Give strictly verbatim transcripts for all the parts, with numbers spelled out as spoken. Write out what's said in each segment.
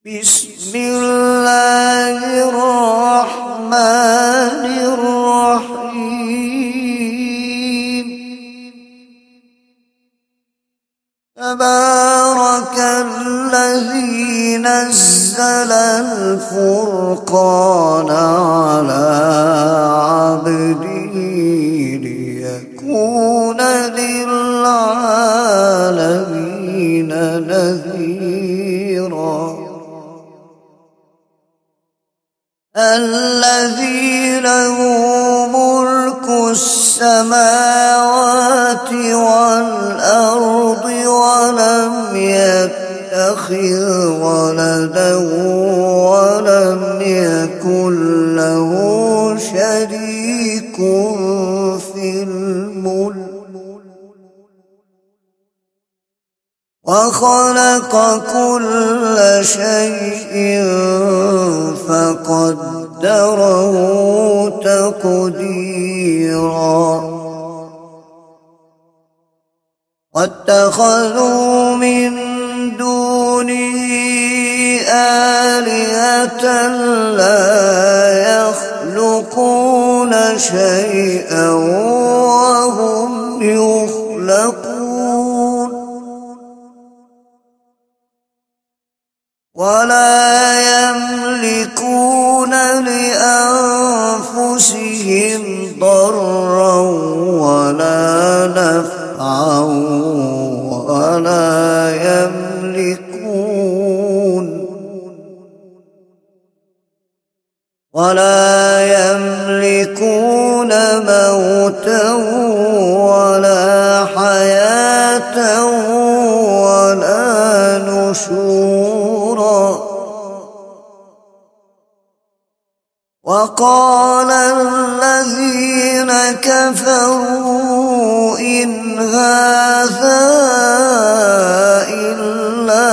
بسم الله الرحمن الرحيم. تبارك الذي نزل الفرقان على عبده ليكون للعالمين نذيرا. الذي له ملك السماوات والأرض ولم يتخذ ولدا ولم يكن له شريك في الملك وخلق كل شيء فقدره تقديرا. واتخذوا من دونه آلهة لا يخلقون شيئا وهم يخلقون ولا يملكون لأنفسهم ضرا ولا نفعا ولا يملكون ولا يملكون موتا ولا حياة ولا نشورا. وقال الذين كفروا إن هذا إلا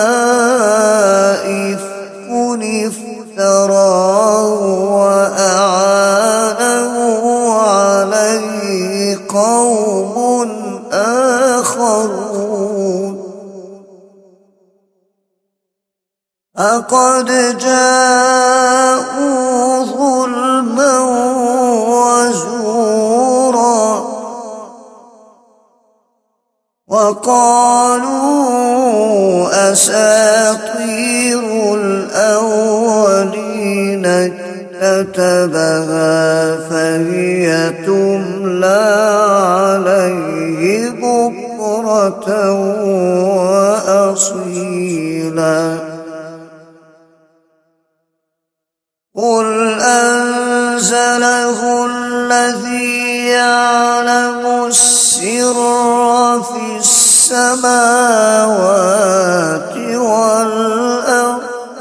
إفك افتراه وأعانه عليه قوم آخرون. فقد جاءوا ظلما وزورا وقالوا أساطير الأولين كتبها فهي تملى عليه بكرة وأصيلا. قل أنزله الذي يعلم السر في السماوات والأرض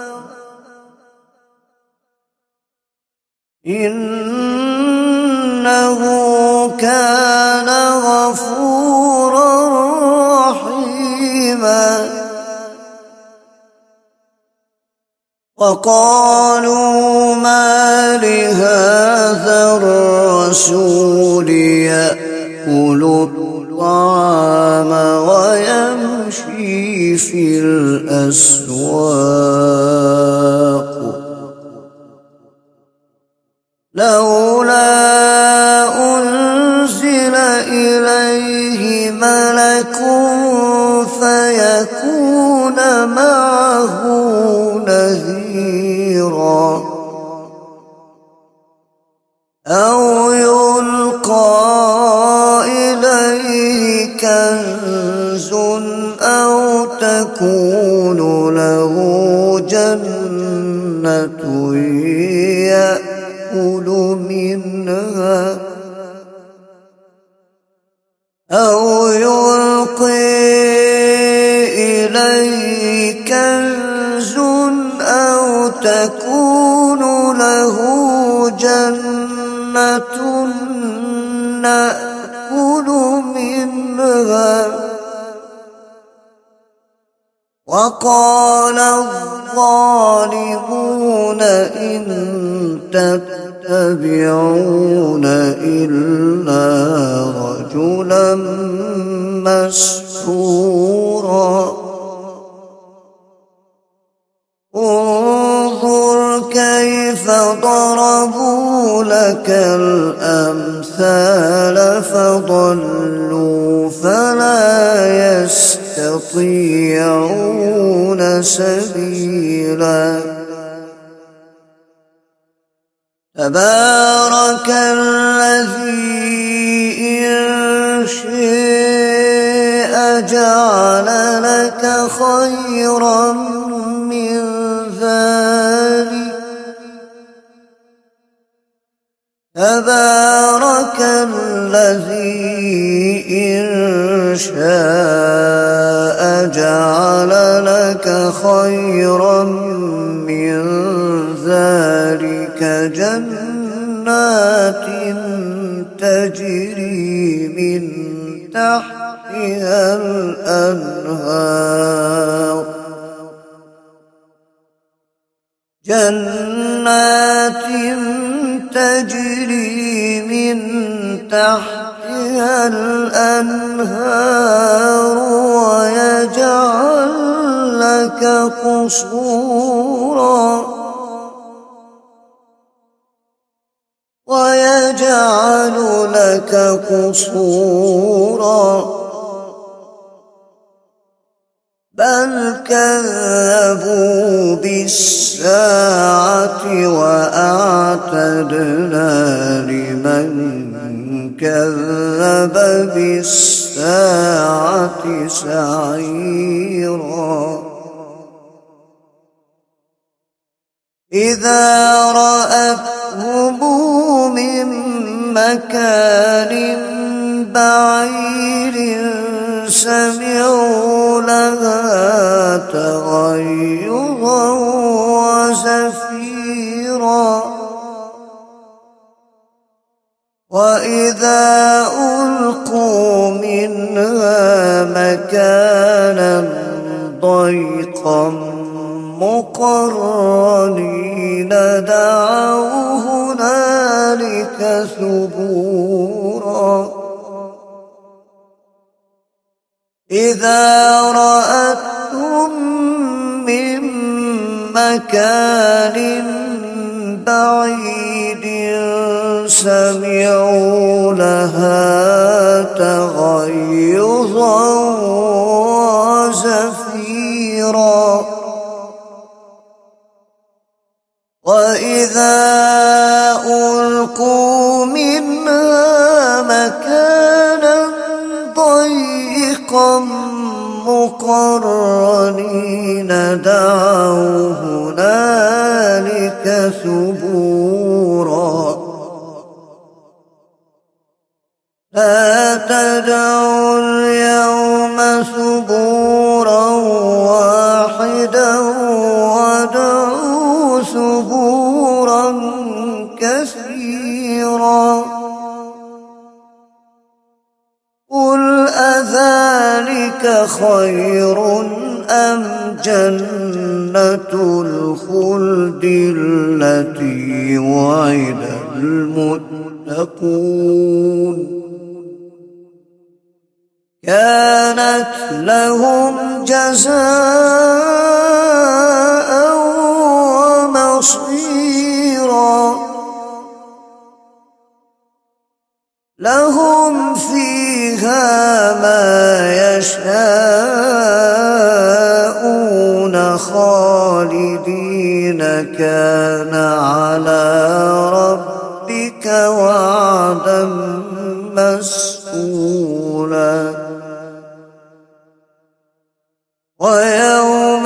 إنه كان غفورا رحيما. وقالوا ما لهذا الرسول يأكل الطعام ويمشي في الأسواق لولا أنزل إليه ملك فيكون معه نذيرا أو يلقى إليه كنز أو تكون له جنة يأكل منها أو يلقي إليه كنز أو تكون له جنة نأكل منها. وقال الظالمون إن تتبعون إلا رجلا مسحورا. فضربوا لك الأمثال فضلوا فلا يستطيعون سبيلا تبارك الذي إن شاء جعل لك خيرا من ذلك تبارك الذي إن شاء جعل لك خيرا من ذلك جنات تجري من تحتها الأنهار جنات تجري من تحتها الأنهار ويجعل لك قصورا ويجعل لك قصورا بل كذبوا بالساعة وأعتدنا لمن كذب بالساعة سعيرا إذا رأتهم من مكان بعيد سمعوا لها تغيظا وزفيرا وإذا ألقوا منها مكانا ضيقا مقرنين دعوا هنالك ثبورا إذا رأتهم من مكان بعيد سمعوا لها تغيظا وزفيرا وإذا ألقوا منها مكانا ضيقا مقرنين دعوا هنالك ثبورا لا تدعوا اليوم ثبورا واحدا ودعوا ثبورا كثيرا قل أذلك خير أم جنة الخلد التي وعد المتقون كانت لهم جزاء ومصيرا لهم فيها ما يشاءون خالدين كان على ربك وعدا مسئولا ويوم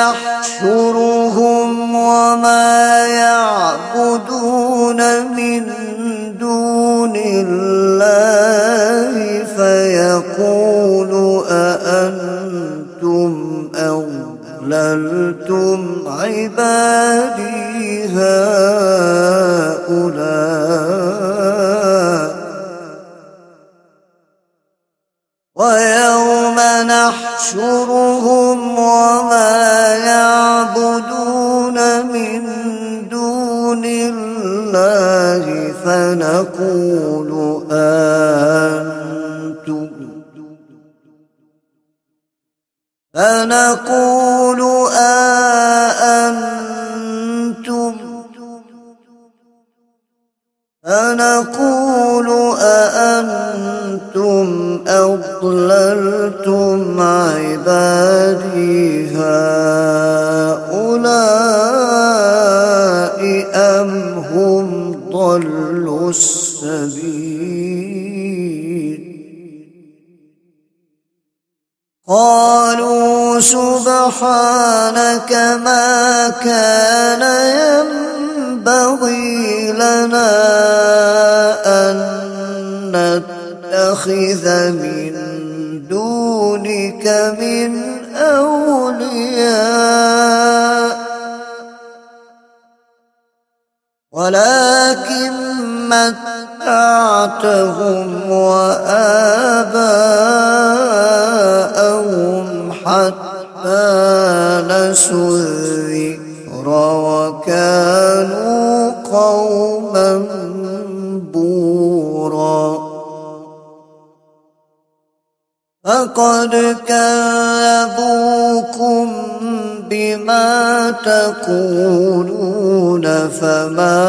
يحشرهم وما يعبدون من دون الله فيقول أأنتم أضللتم عبادي هؤلاء ويوم نحشرهم وما يعبدون من دون الله فنقول أنتم فنقول أأنتم فنقول أأنتم أضللتم عبادي هؤلاء أم هم ضلوا السبيل قالوا سبحانك ما كان ينبغي لنا أن نتخذ من دونك من أولياء ولكن متعتهم وآباءهم حتى نسوا الذكر وكانوا قوما بورا فقد كذبوكم بما تقولون فما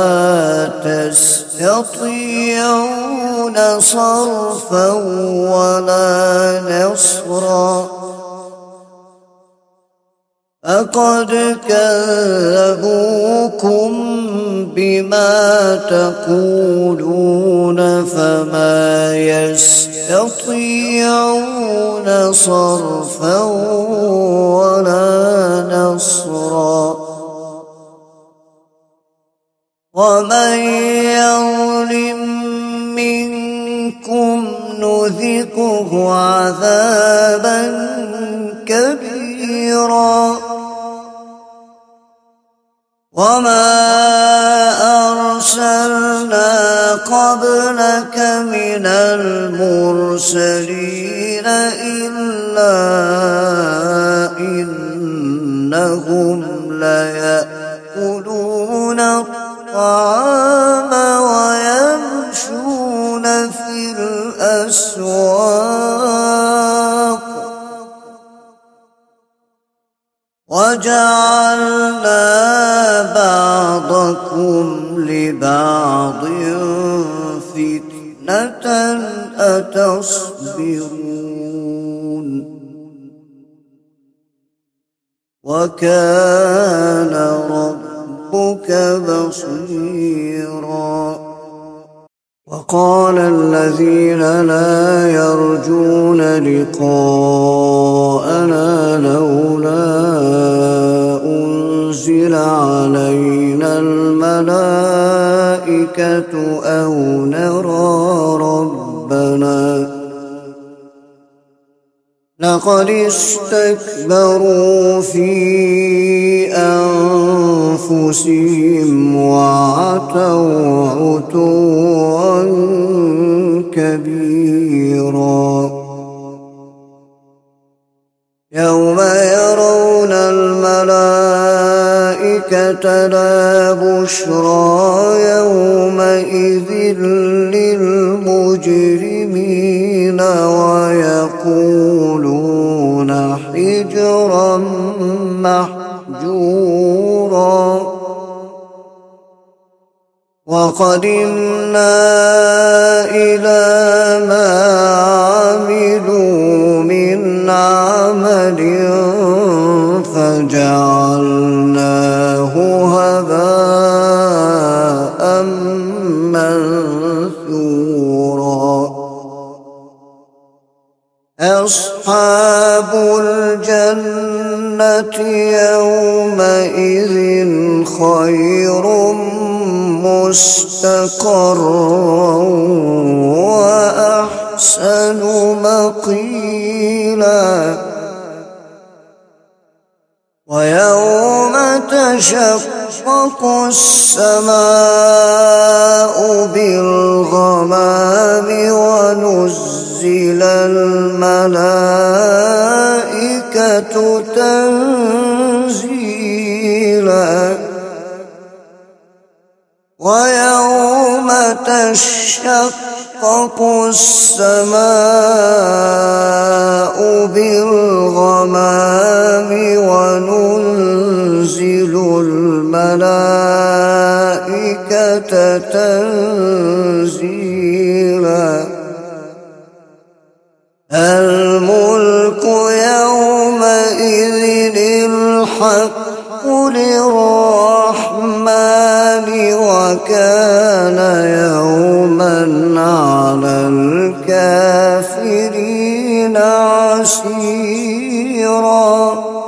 تستطيعون صرفا ولا نصرا فقد كذبوكم بما تقولون فما يستطيعون صرفا ولا نصرا ومن يظلم منكم نذقه عذابا كبيرا وما أرسلنا قبلك من المرسلين إلا إنهم ليأكلون الطعام ويمشون في الأسواق وجعلنا بعضكم لبعض فتنة أتصبرون وكان ربك بصيرا وقال الذين لا يرجون لقاءنا لولا أنزل علينا الملائكة أو نرى ربنا لقد استكبروا في أنفسهم وعتوا عتوا كبيرا يوم يرون الملائكة لا بشرى يومئذ للمجرمين ويقولون حجرا محجورا وقدمنا إلى ما عملوا من عمل فجعلناه هباء منثورا أصحاب الجنة يومئذ خير مستقرا وأحسن مقيلا ويوم تشقق السماء بالغمام ونزل الملائكة تنزيلا ويوم تشقق السماء بالغمام وننزل الملائكة تنزيلا الملك يومئذ الحق للرحمن وكان يوما على الكافرين عسيرا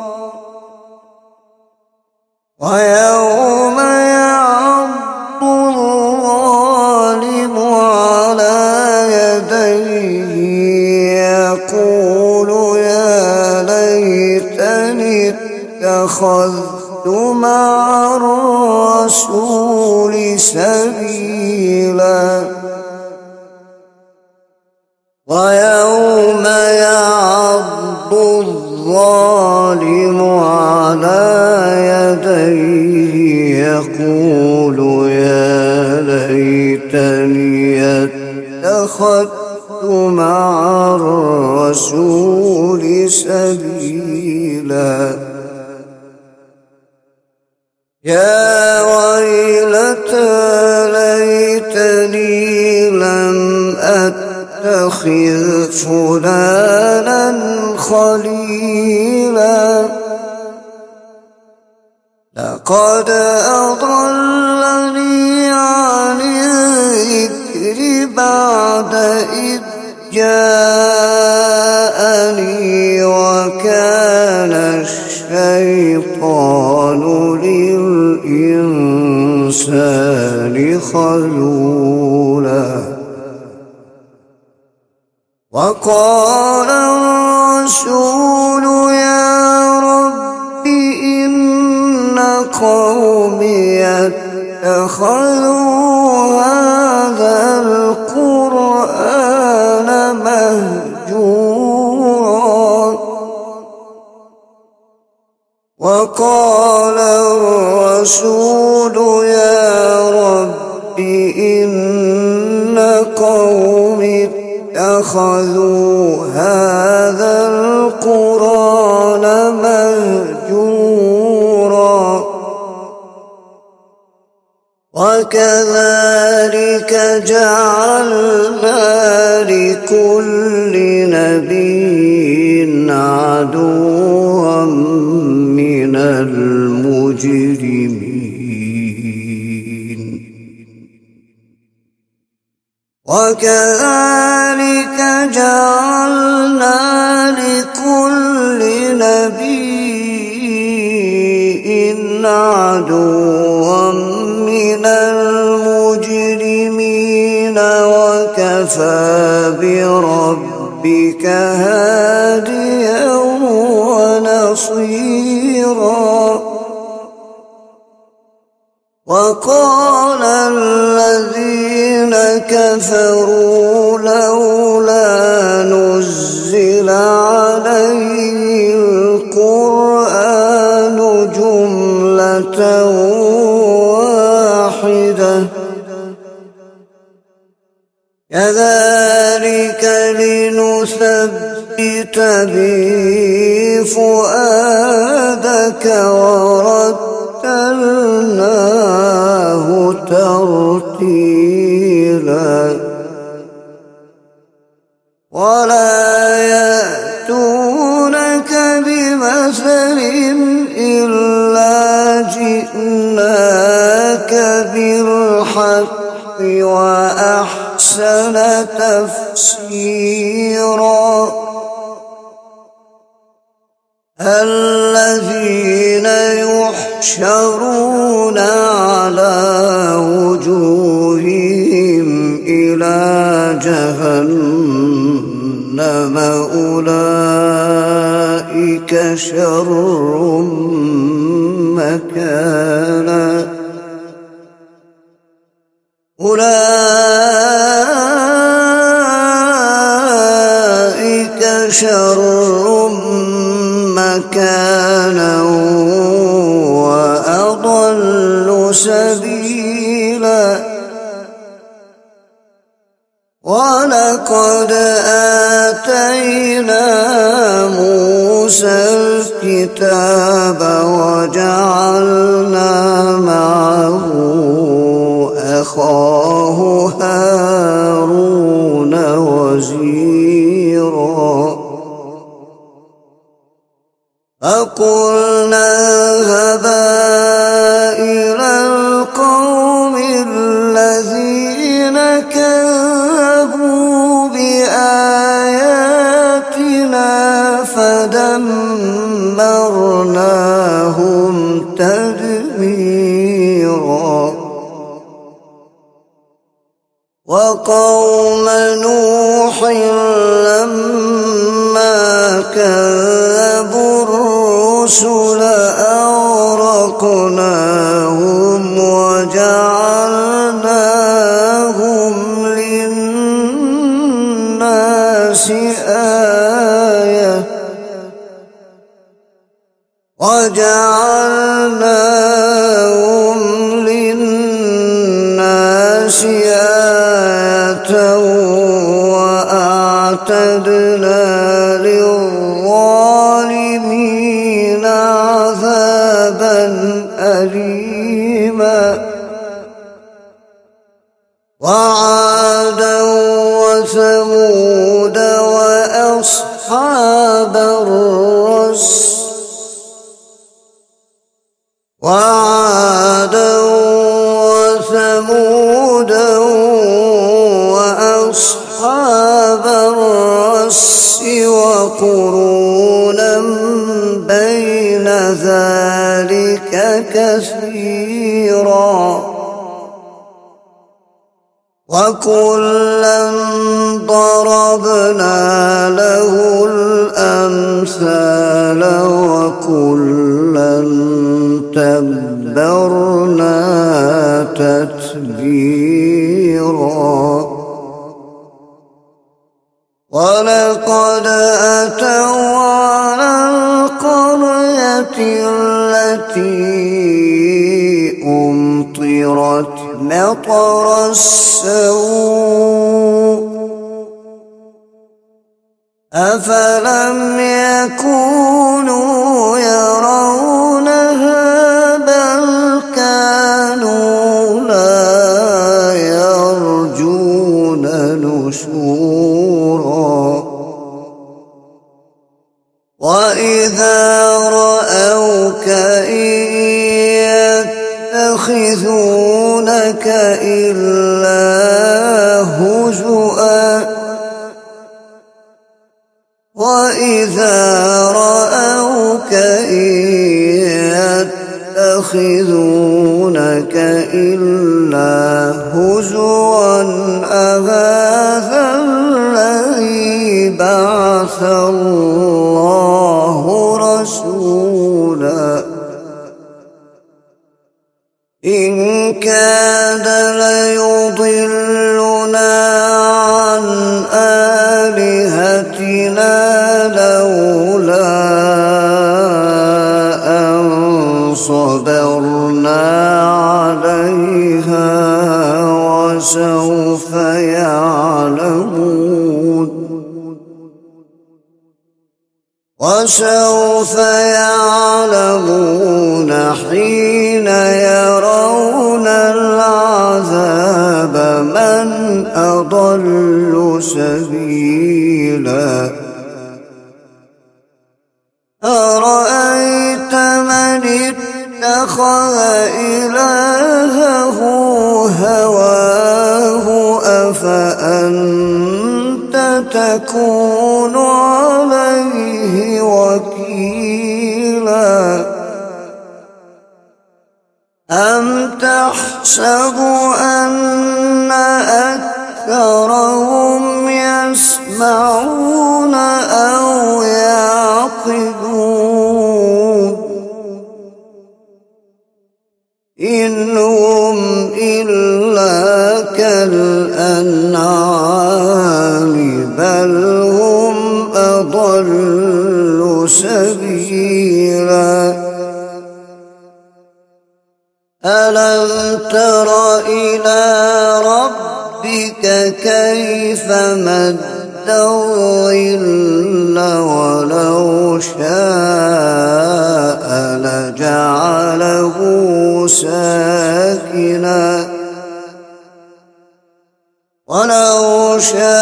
ويوم يعض الظالم على يديه يقول يا ليتني اتخذت مع الرسول سبيلا ويوم يعض الظالم على يديه يقول يا ليتني اتخذت مع الرسول سبيلا يا ويلتى ليتني لم أتخذ فلانا خليلا لقد أضلني عن الذكر بعد إذ جاءني وكان الشيطان للإنسان خذولا وقال الرسول يا رب إن قومي اتخذوا هذا القرآن مهجورا وقال الرسول يا رب إن قومي اتخذوا هذا القرآن مهجورا وكذلك جعلنا لكل نبي عدوا من المجرمين وكذلك جعلنا لكل نبي عدوا من المجرمين وكفى بربك هاديا ونصيرا وقال الذين كفروا لولا نزل عليه القرآن جملة واحدة كذلك لنثبت به فؤادك ورتلناه ترتيلا ولا يأتونك بمثل إلا جئناك بالحق وأحسن تفسيرا الذين يحشرون على وجوههم إلى جهنم أولئك شر مكانا أولئك شر مكانا وأضل سبيلا أخاه هارون وزيرا فقلنا اذهبا إلى القوم الذين كذبوا بآياتنا فدمرناهم تدميرا وقوم نوح لما كذبوا الرسل أغرقناهم وجعلناهم للناس آية وجعلناهم للناس آية وأعتدنا للظالمين عذابا أليما وعادا وثمود وأصحاب الرس وعادا وثمود وأصحاب الرس وقرونا بين ذلك كثيرا وكلا ضربنا له الأمثال وكلا تبرنا تتبيرا ولقد أتوا على القرية التي أمطرت مطر السوء أفلم يكونوا يرونها بل كانوا لا يرجون نشورا وإذا رأوك إن يتخذونك إلا هزؤا وإذا رأوك إن يتخذونك إلا هزوا أهذا الذي بعث الله رسولا إن كاد ليضلنا عن آلهتنا لولا أن صبرنا عليها وسوف يعلمون وسوف يعلمون حين يرون العذاب من أضل سبيلا أرأيت من اتخذ إلهه هواه أفأنت تكون عليه وكيلا أم تحسب أن أكثرهم يسمعون أو يعقلون إن هم إلا كالأنعام بل هم أضل سبيلا ألم تر إلى ربك كيف مد الظل ولو شاء لجعله ساكنا ولو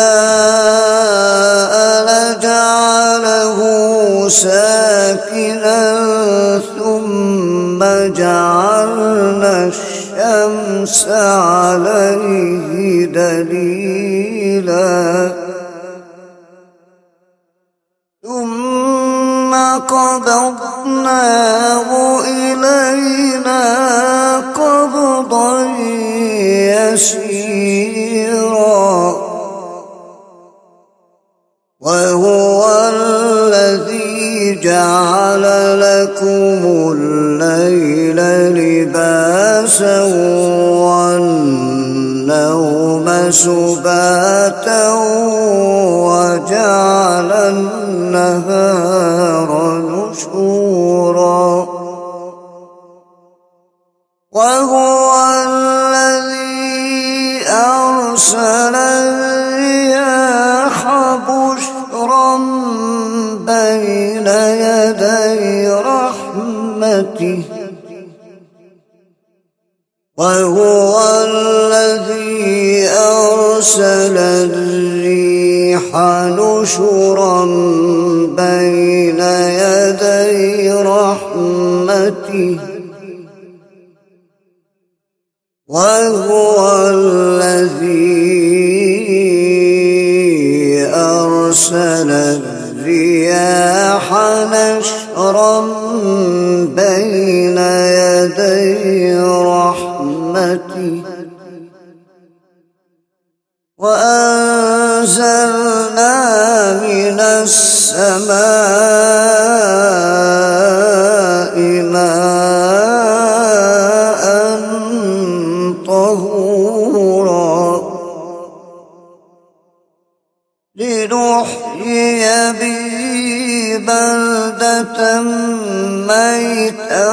شاء لجعله ساكنا ثم جعلنا الشمس عليه دليلا ثم قبضناه إلينا قبضا يسيرا وهو الذي جعل لكم الليل لباسا والنوم سباتا وجعل النهار نشورا وهو الذي أرسل الرياح بشرا بين يدي رحمته وهو الذي أرسل الريح نشرا بين يدي رحمته وهو الذي أرسل الرياح نشرا بين يدي رحمته وأنزلنا من السماء ماء طهورا لنحيي به بلدة ميتا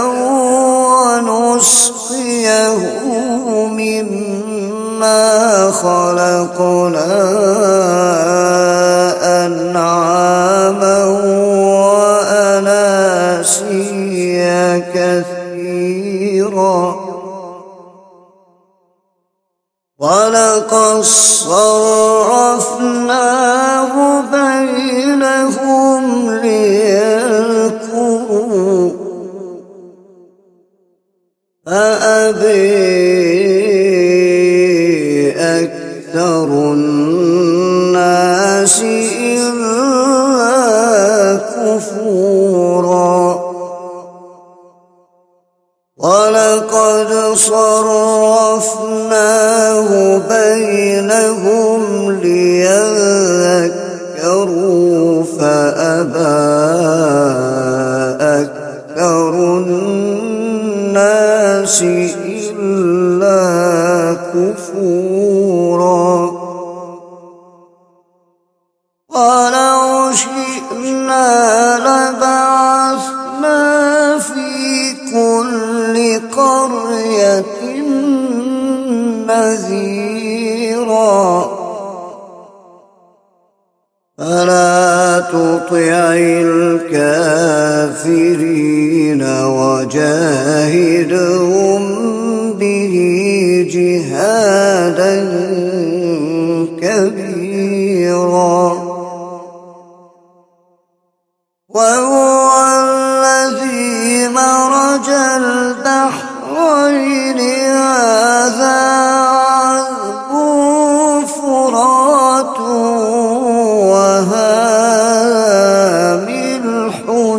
ونسقيه مما خلقنا أنعاما وأناسيا كثيرا ولقد صرفناه بينهم ليذكروا فأبي أكثر الناس إلا كفورا ولقد صرفناه بينهم ليذكروا فأبى أكثر الناس إلا كفورا ولو شئنا لبعثنا في كل قرية نذيرا فلا تطع الكافرين وجاهدهم به جهادا كبيرا وهو الذي مرج البحرين هذا عذب فرات وهذا ملح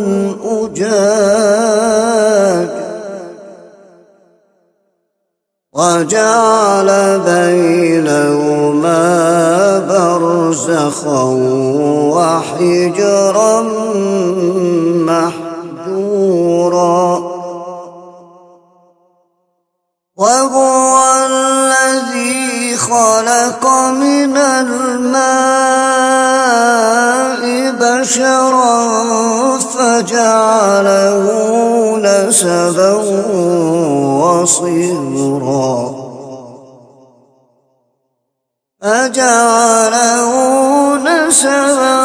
أجاج وجعل بينهما برزخا وحجرا محجورا وهو الذي خلق من الماء بشرا فجعله نسبا وصهرا فجعله نسبا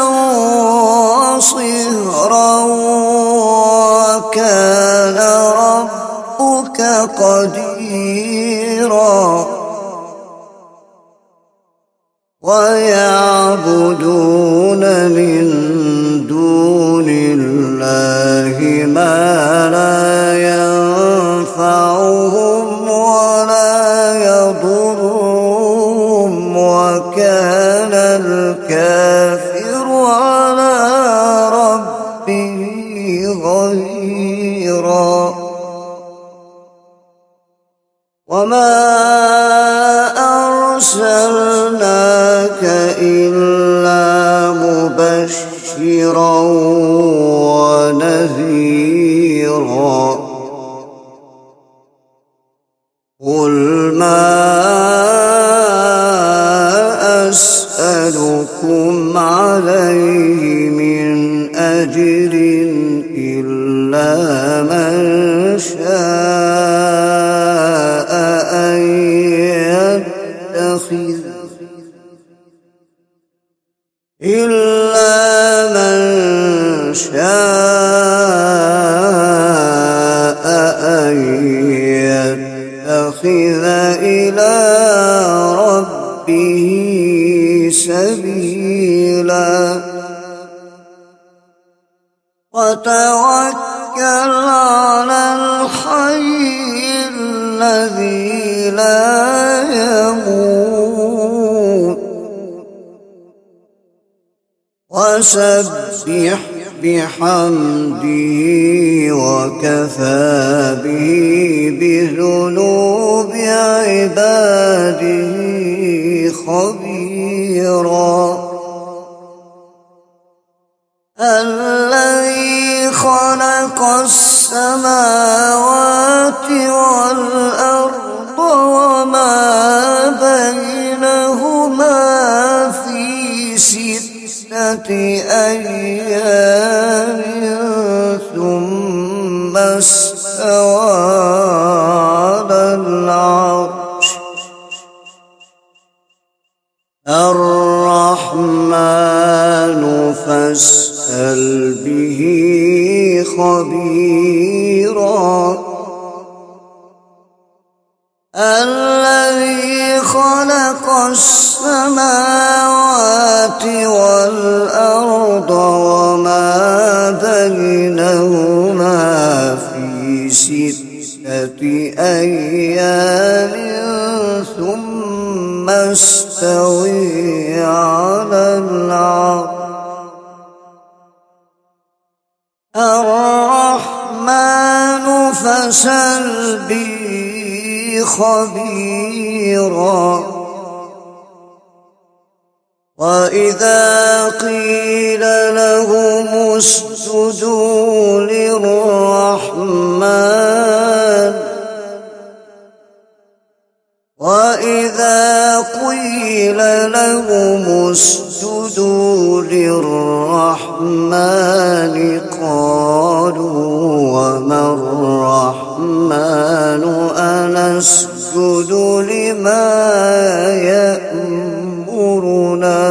وصهرا وكان ربك قديرا ويعبدون من دون الله ما لا ينفعهم ولا يضرهم، وكان الكافر على ربه ظهيرا. وما أرسلناك إلا مبشرا ونذيرا. قل ما أسألكم عليه من أجر إلا من شاء أن يتخذ إلا من شاء أن يتخذ إلى ربه سبيلا. وتوكل على الحي الذي لا يموت، وسبح بحمده وكفى به بذنوب عباده خبيرا. الذي خلق السماوات والأرض وما بينهما في ستة أيام ثم استوى على العرش. الرحمن فاسأل به خبيرا. الذي خلق السماوات والأرض وما بينهما في ستة أيام ثم استوى على العرش. الرحمن فاسأل به خبيرا. وإذا قيل لهم اسجدوا للرحمن وإذا قيل لهم اسجدوا للرحمن قالوا وما الرحمن أنسجد لما يأمرنا.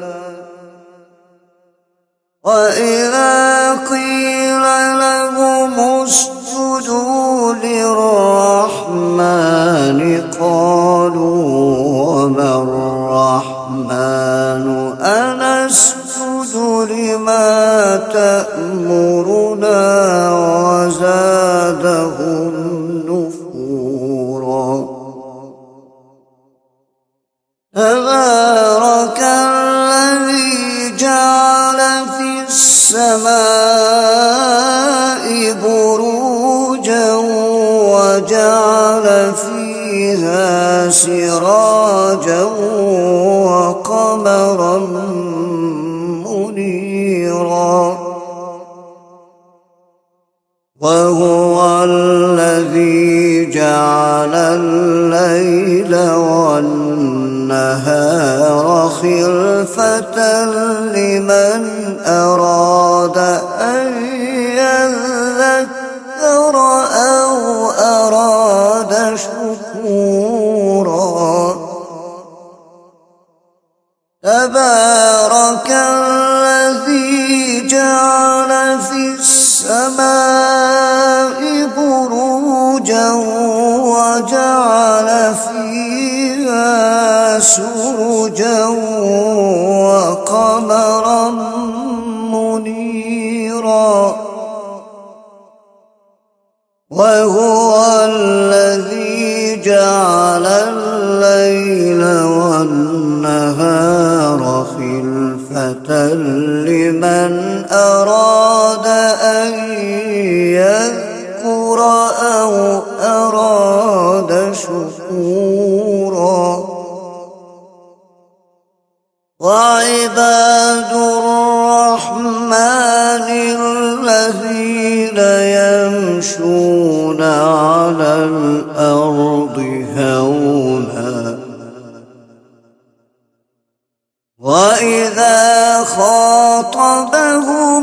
وإذا قيل لهم اسجدوا للرحمن قالوا وما الرحمن أنسجد لما تأمرنا وزادهم نفورا. تبارك الذي جعل في السماء بروجا وجعل فيها سراجا وقمرا منيرا. وهو الذي جعل الليل والنهار خلفة لمن أراد أن يذكر أو أراد شكورا. تبارك الذي جعل في السماء بروجا وجعل فيها سرجا وقمرا منيرا وهو الذي جعل الليل والنهار خلفة لمن أراد أن يذكر أو أراد شكورا وعباد الرحمن الذين يمشون على الأرض هونا وإذا خاطبهم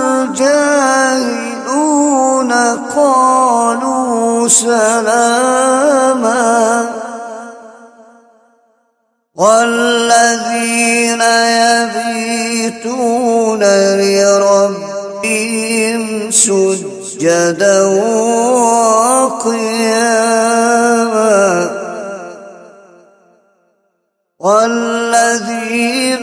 الجاهلون قالوا سلاما والذين يبيتون لربهم سجدا وقياما والذين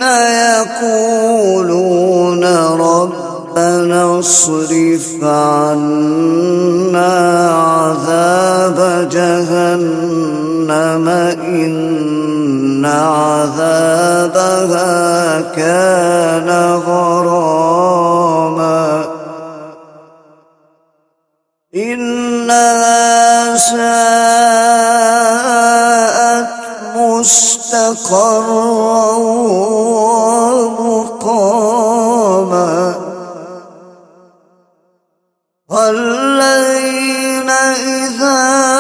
يقولون ربنا اصرف عنا عذاب جهنم إن عذابها كان غراما إنها ساءت مستقرا ومقاما والذين إذا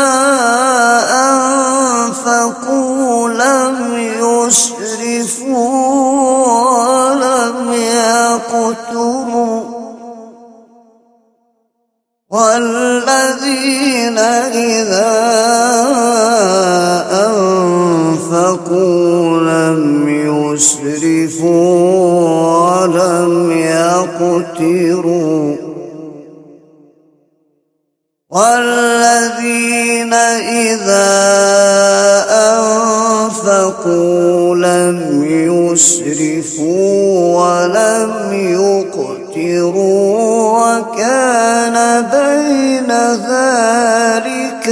أنفقوا لم يسرفوا ولم يقتروا والذين إذا أنفقوا لم يسرفوا ولم يقتروا والذين إذا أنفقوا لم يسرفوا ولم يقتروا وكان بين ذلك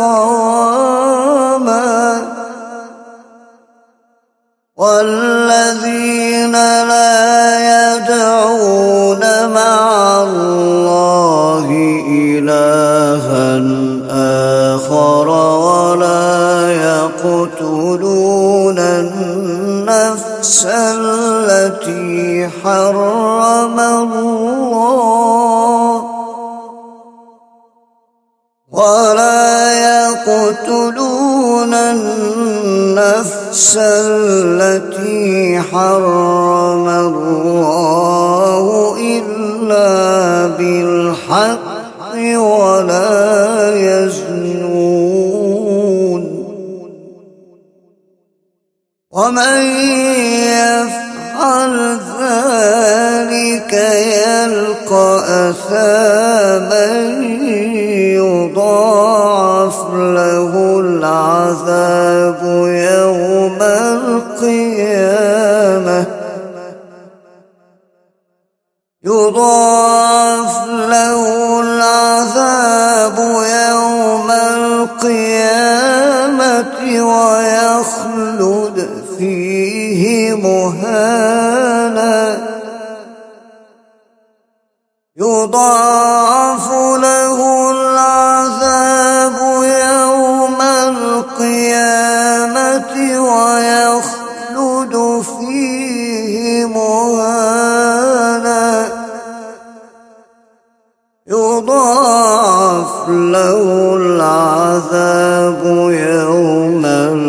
قواما والذين لا يدعون مع الله إلها آخر ولا يقتلون النفس التي حرم الله ولا يقتلون النفس التي حرم الله إلا بالحق ولا يزنون ومن يفعل ذلك يلقى أثاما يضاعف له العذاب يوم القيامة يضاعف له العذاب يوم القيامة ويخلد فيه مهانا يضاعف له العذاب يوم القيامة ويخلد فيه مهانا يضاعف له العذاب يوم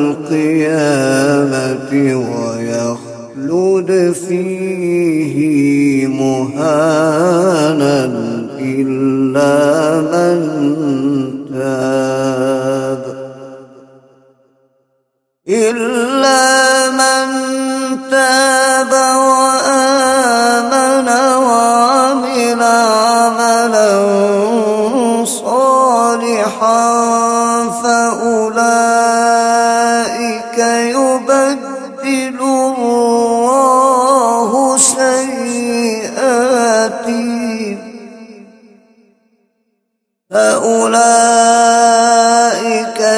القيامة ويخلد فيه مهانا إلا من تاب إلا من تاب وآمن وعمل عملا صالحا فأولئك يبدل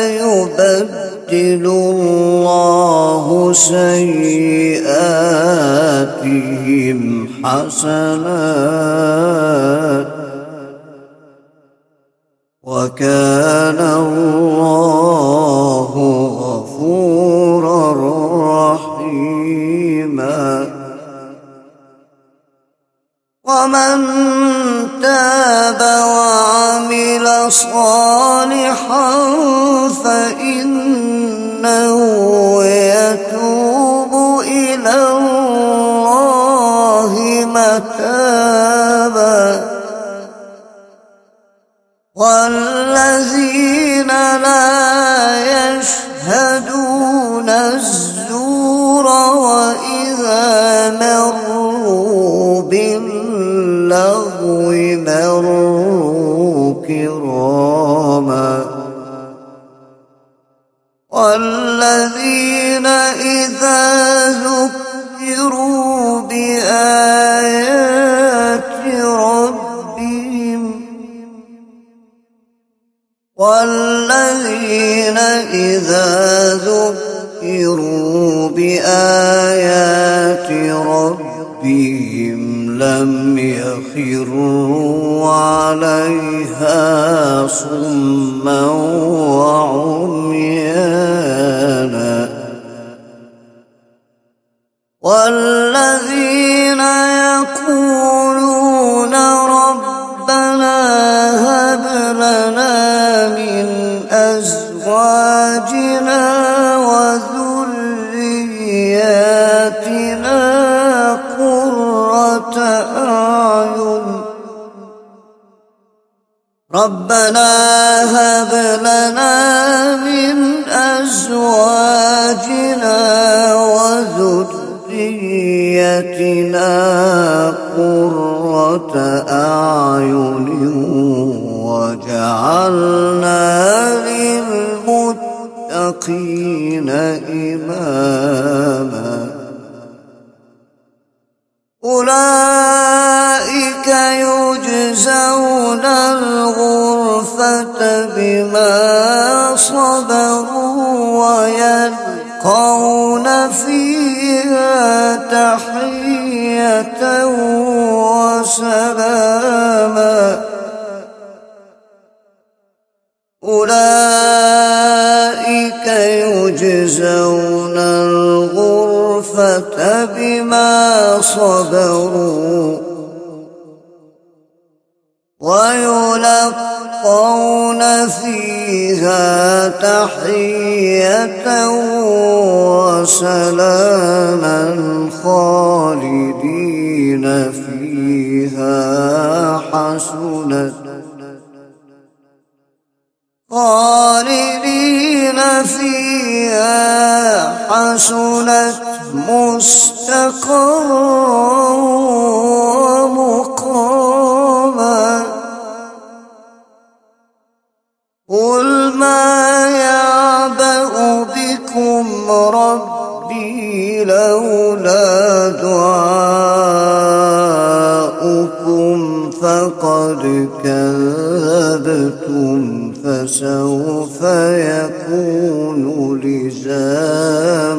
يبدل الله سيئاتهم حسنات وكان الله غفورا رحيما ومن تاب وعمل صالحا فإنه يتوب إلى الله متابا والذين لا يشهدون الزور وإذا مروا باللغو مروا كراما والذين إذا ذكروا بآيات ربهم والذين إذا ذكروا بآيات ربهم لم يخروا عليها صما وعميانا والذين يقولون ربنا هب لنا من أزواجنا وذرياتنا قرة أعين ربنا هب لنا من أزواجنا وذرياتنا قرة أعين وجعلنا للمتقين إماما أولئك يجزون الغرفة بما صبروا ويلقون فيها تحية وسلاما أولئك يجزون الغرفة بما صبروا ويلقون فيها تحية وسلاما خالدين فيها حسنت خالدين فيها حسنت مستقرا ومقاما قل ما يعبأ بكم ربي لولا دعاؤكم فقد كذبتم فسوف يكون لزاما